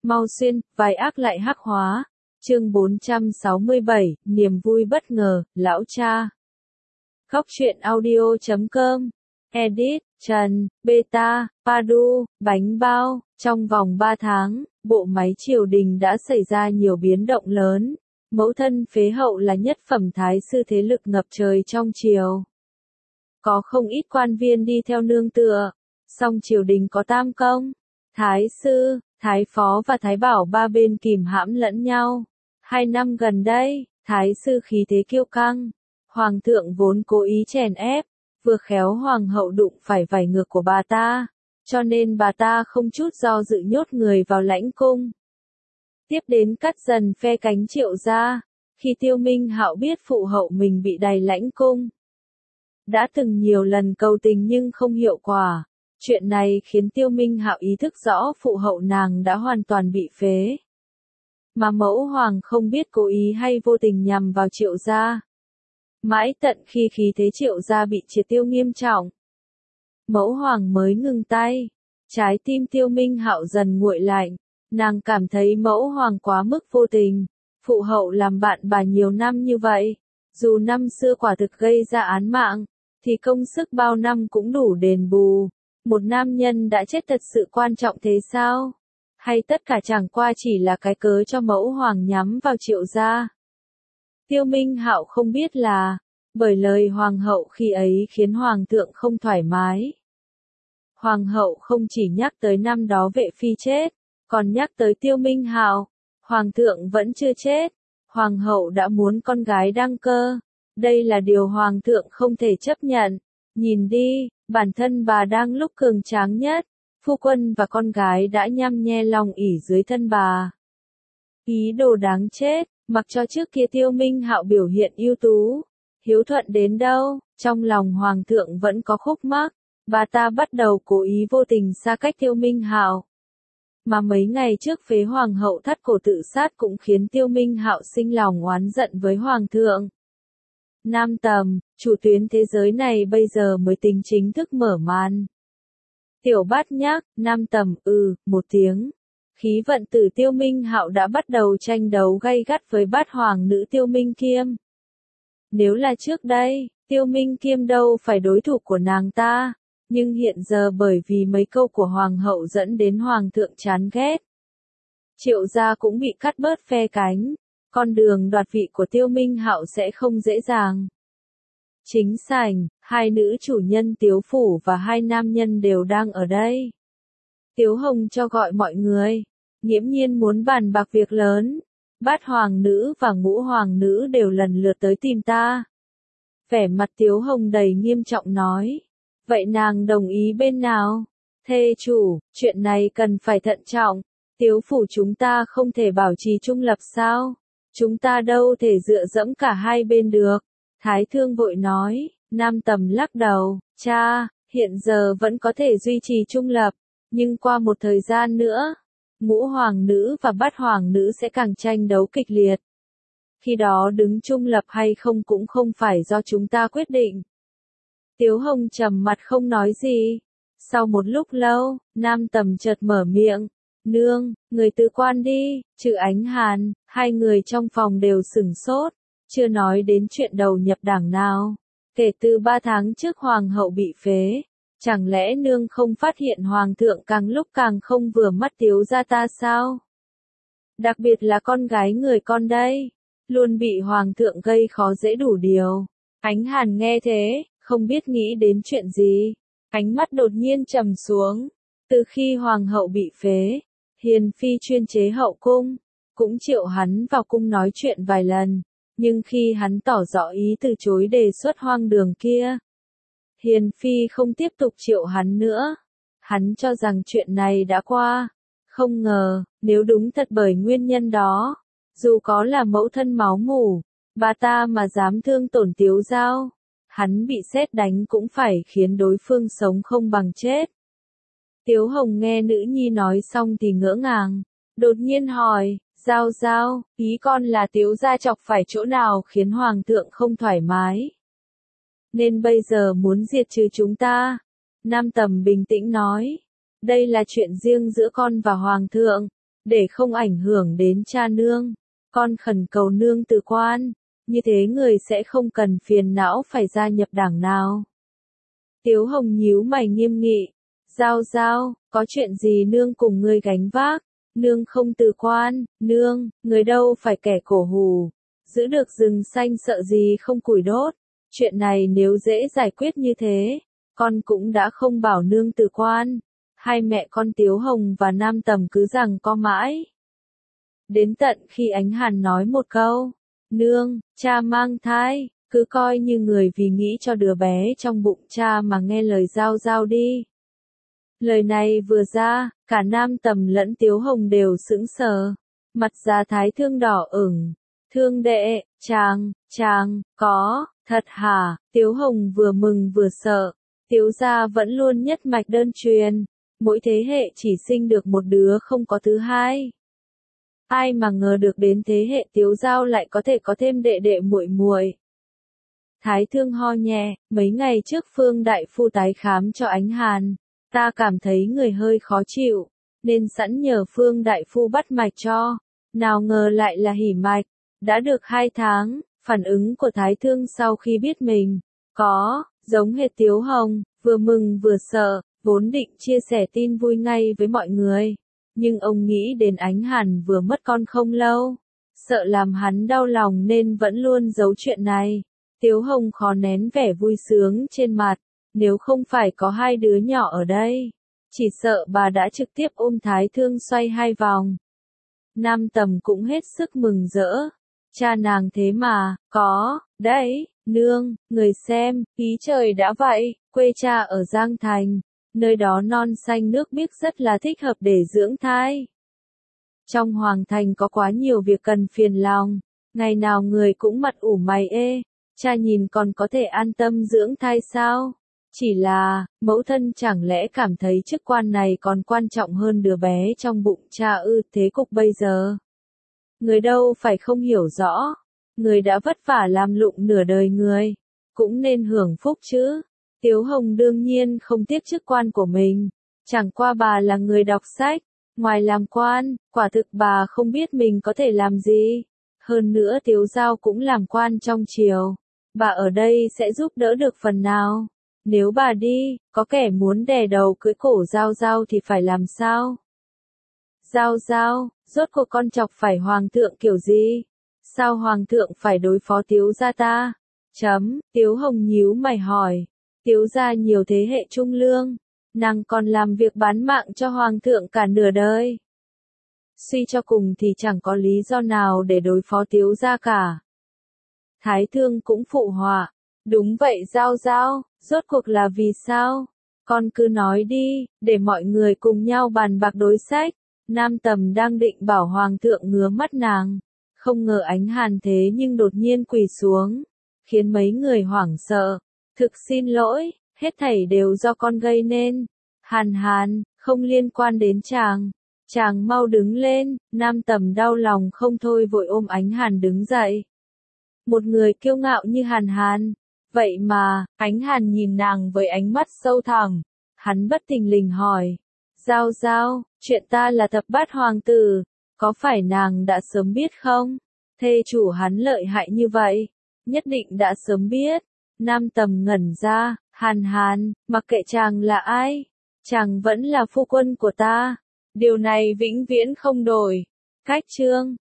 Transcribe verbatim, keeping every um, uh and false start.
Mau xuyên, vai ác lại hắc hóa. Chương bốn trăm sáu mươi bảy, niềm vui bất ngờ, lão cha. Góc truyện audio chấm com. Edit, Trần, Beta, Padu, bánh bao. Trong vòng ba tháng, bộ máy triều đình đã xảy ra nhiều biến động lớn. Mẫu thân phế hậu là nhất phẩm thái sư thế lực ngập trời trong triều. Có không ít quan viên đi theo nương tựa. Song triều đình có tam công, thái sư, thái phó và thái bảo ba bên kìm hãm lẫn nhau. Hai năm gần đây, thái sư khí thế kiêu căng. Hoàng thượng vốn cố ý chèn ép, vừa khéo hoàng hậu đụng phải vảy ngược của bà ta, cho nên bà ta không chút do dự nhốt người vào lãnh cung. Tiếp đến cắt dần phe cánh Triệu gia, khi Tiêu Minh Hạo biết phụ hậu mình bị đày lãnh cung. Đã từng nhiều lần cầu tình nhưng không hiệu quả. Chuyện này khiến Tiêu Minh Hạo ý thức rõ phụ hậu nàng đã hoàn toàn bị phế. Mà mẫu hoàng không biết cố ý hay vô tình nhằm vào Triệu gia. Mãi tận khi khí thế Triệu gia bị triệt tiêu nghiêm trọng, mẫu hoàng mới ngừng tay. Trái tim Tiêu Minh Hạo dần nguội lạnh, nàng cảm thấy mẫu hoàng quá mức vô tình. Phụ hậu làm bạn bà nhiều năm như vậy, dù năm xưa quả thực gây ra án mạng, thì công sức bao năm cũng đủ đền bù. Một nam nhân đã chết thật sự quan trọng thế sao? Hay tất cả chẳng qua chỉ là cái cớ cho mẫu hoàng nhắm vào Triệu gia? Tiêu Minh Hạo không biết là, bởi lời hoàng hậu khi ấy khiến hoàng thượng không thoải mái. Hoàng hậu không chỉ nhắc tới năm đó vệ phi chết, còn nhắc tới Tiêu Minh Hạo. Hoàng thượng vẫn chưa chết, hoàng hậu đã muốn con gái đăng cơ. Đây là điều hoàng thượng không thể chấp nhận. Nhìn đi, bản thân bà đang lúc cường tráng nhất, phu quân và con gái đã nhăm nhe lòng ỷ dưới thân bà. Ý đồ đáng chết, mặc cho trước kia Tiêu Minh Hạo biểu hiện ưu tú, hiếu thuận đến đâu, trong lòng hoàng thượng vẫn có khúc mắc. Bà ta bắt đầu cố ý vô tình xa cách Tiêu Minh Hạo. Mà mấy ngày trước phế hoàng hậu thắt cổ tự sát cũng khiến Tiêu Minh Hạo sinh lòng oán giận với hoàng thượng. Nam Tầm, chủ tuyến thế giới này bây giờ mới tính chính thức mở màn. Tiểu Bát nhắc, Nam Tầm, ừ, một tiếng. Khí vận tử Tiêu Minh Hạo đã bắt đầu tranh đấu gay gắt với bát hoàng nữ Tiêu Minh Kiêm. Nếu là trước đây, Tiêu Minh Kiêm đâu phải đối thủ của nàng ta. Nhưng hiện giờ bởi vì mấy câu của hoàng hậu dẫn đến hoàng thượng chán ghét. Triệu gia cũng bị cắt bớt phe cánh. Con đường đoạt vị của Tiêu Minh Hạo sẽ không dễ dàng. Chính sảnh, hai nữ chủ nhân Tiếu Phủ và hai nam nhân đều đang ở đây. Tiếu Hồng cho gọi mọi người. Nghiễm nhiên muốn bàn bạc việc lớn. Bát hoàng nữ và ngũ hoàng nữ đều lần lượt tới tìm ta. Vẻ mặt Tiếu Hồng đầy nghiêm trọng nói. Vậy nàng đồng ý bên nào? Thê chủ, chuyện này cần phải thận trọng. Tiếu Phủ chúng ta không thể bảo trì trung lập sao? Chúng ta đâu thể dựa dẫm cả hai bên được. Thái Thương vội nói. Nam Tầm lắc đầu. Cha, hiện giờ vẫn có thể duy trì trung lập. Nhưng qua một thời gian nữa, ngũ hoàng nữ và bát hoàng nữ sẽ càng tranh đấu kịch liệt. Khi đó đứng trung lập hay không cũng không phải do chúng ta quyết định. Tiếu Hồng trầm mặt không nói gì. Sau một lúc lâu, Nam Tầm chợt mở miệng. Nương, người tự quan đi, trừ Ánh Hàn, hai người trong phòng đều sửng sốt. Chưa nói đến chuyện đầu nhập đảng nào. Kể từ ba tháng trước hoàng hậu bị phế. Chẳng lẽ nương không phát hiện hoàng thượng càng lúc càng không vừa mắt Tiếu gia ta sao? Đặc biệt là con gái người con đây. Luôn bị hoàng thượng gây khó dễ đủ điều. Ánh Hàn nghe thế, không biết nghĩ đến chuyện gì. Ánh mắt đột nhiên trầm xuống. Từ khi hoàng hậu bị phế, Hiền Phi chuyên chế hậu cung, cũng triệu hắn vào cung nói chuyện vài lần. Nhưng khi hắn tỏ rõ ý từ chối đề xuất hoang đường kia, Hiền Phi không tiếp tục triệu hắn nữa. Hắn cho rằng chuyện này đã qua. Không ngờ, nếu đúng thật bởi nguyên nhân đó, dù có là mẫu thân máu mủ, bà ta mà dám thương tổn Tiếu Giao, hắn bị sét đánh cũng phải khiến đối phương sống không bằng chết. Tiếu Hồng nghe nữ nhi nói xong thì ngỡ ngàng, đột nhiên hỏi, Giao Giao, ý con là Tiếu gia chọc phải chỗ nào khiến hoàng thượng không thoải mái? Nên bây giờ muốn diệt trừ chúng ta? Nam Tầm bình tĩnh nói, đây là chuyện riêng giữa con và hoàng thượng. để không ảnh hưởng đến cha nương. Con khẩn cầu nương từ quan, như thế người sẽ không cần phiền não phải gia nhập đảng nào. Tiếu Hồng nhíu mày nghiêm nghị, Giao Giao, có chuyện gì nương cùng ngươi gánh vác, nương không từ quan, nương, người đâu phải kẻ cổ hủ, giữ được rừng xanh sợ gì không củi đốt, chuyện này nếu dễ giải quyết như thế, con cũng đã không bảo nương từ quan. Hai mẹ con Tiếu Hồng và Nam Tầm cứ rằng co mãi. Đến tận khi Ánh Hàn nói một câu, nương, cha mang thai, cứ coi như người vì nghĩ cho đứa bé trong bụng cha mà nghe lời Giao Giao đi. Lời này vừa ra, cả Nam Tầm lẫn Tiếu Hồng đều sững sờ, mặt Gia Thái Thương đỏ ửng. Thương đệ, chàng, chàng, có, thật hả? Tiếu Hồng vừa mừng vừa sợ. Tiếu gia vẫn luôn nhất mạch đơn truyền, mỗi thế hệ chỉ sinh được một đứa không có thứ hai. Ai mà ngờ được đến thế hệ Tiếu Giao lại có thể có thêm đệ đệ muội muội. Thái Thương ho nhẹ, mấy ngày trước Phương Đại Phu tái khám cho Ánh Hàn, ta cảm thấy người hơi khó chịu, nên sẵn nhờ Phương Đại Phu bắt mạch cho, nào ngờ lại là hỉ mạch. Đã được hai tháng, phản ứng của Thái Thương sau khi biết mình có, giống hệt Tiếu Hồng, vừa mừng vừa sợ, vốn định chia sẻ tin vui ngay với mọi người. Nhưng ông nghĩ đến Ánh Hàn vừa mất con không lâu, sợ làm hắn đau lòng nên vẫn luôn giấu chuyện này. Tiếu Hồng khó nén vẻ vui sướng trên mặt, nếu không phải có hai đứa nhỏ ở đây, chỉ sợ bà đã trực tiếp ôm Thái Thương xoay hai vòng. Nam Tầm cũng hết sức mừng rỡ. Cha nàng thế mà, có, đấy, nương, người xem, ý trời đã vậy, quê cha ở Giang Thành, nơi đó non xanh nước biếc rất là thích hợp để dưỡng thai. Trong Hoàng Thành có quá nhiều việc cần phiền lòng, ngày nào người cũng mặt ủ mày ê, cha nhìn còn có thể an tâm dưỡng thai sao? Chỉ là, mẫu thân chẳng lẽ cảm thấy chức quan này còn quan trọng hơn đứa bé trong bụng cha ư? Thế cục bây giờ? Người đâu phải không hiểu rõ, người đã vất vả làm lụng nửa đời người, cũng nên hưởng phúc chứ. Tiếu Hồng đương nhiên không tiếc chức quan của mình, chẳng qua bà là người đọc sách, ngoài làm quan, quả thực bà không biết mình có thể làm gì. Hơn nữa Tiếu Giao cũng làm quan trong triều, bà ở đây sẽ giúp đỡ được phần nào. Nếu bà đi, có kẻ muốn đè đầu cưỡi cổ Giao Giao thì phải làm sao? Giao Giao, rốt cuộc con chọc phải hoàng thượng kiểu gì? Sao hoàng thượng phải đối phó Tiếu gia ta? Chấm, Tiếu Hồng nhíu mày hỏi. Tiếu gia nhiều thế hệ trung lương, nàng còn làm việc bán mạng cho hoàng thượng cả nửa đời. Suy cho cùng thì chẳng có lý do nào để đối phó Tiếu gia cả. Thái Thương cũng phụ họa. Đúng vậy Giao Giao, rốt cuộc là vì sao? Con cứ nói đi, để mọi người cùng nhau bàn bạc đối sách. Nam Tầm đang định bảo hoàng thượng ngứa mắt nàng, không ngờ Ánh Hàn thế nhưng đột nhiên quỳ xuống, khiến mấy người hoảng sợ. Thực xin lỗi, hết thảy đều do con gây nên. Hàn Hàn, không liên quan đến chàng. Chàng mau đứng lên. Nam Tầm đau lòng không thôi vội ôm Ánh Hàn đứng dậy. Một người kiêu ngạo như Hàn Hàn. Vậy mà, Ánh Hàn nhìn nàng với ánh mắt sâu thẳm. Hắn bất thình lình hỏi. Giao Giao, chuyện ta là thập bát hoàng tử, có phải nàng đã sớm biết không? Thê chủ hắn lợi hại như vậy, nhất định đã sớm biết. Nam Tầm ngẩn ra, Hàn Hàn, mặc kệ chàng là ai, chàng vẫn là phu quân của ta. Điều này vĩnh viễn không đổi. Cách chương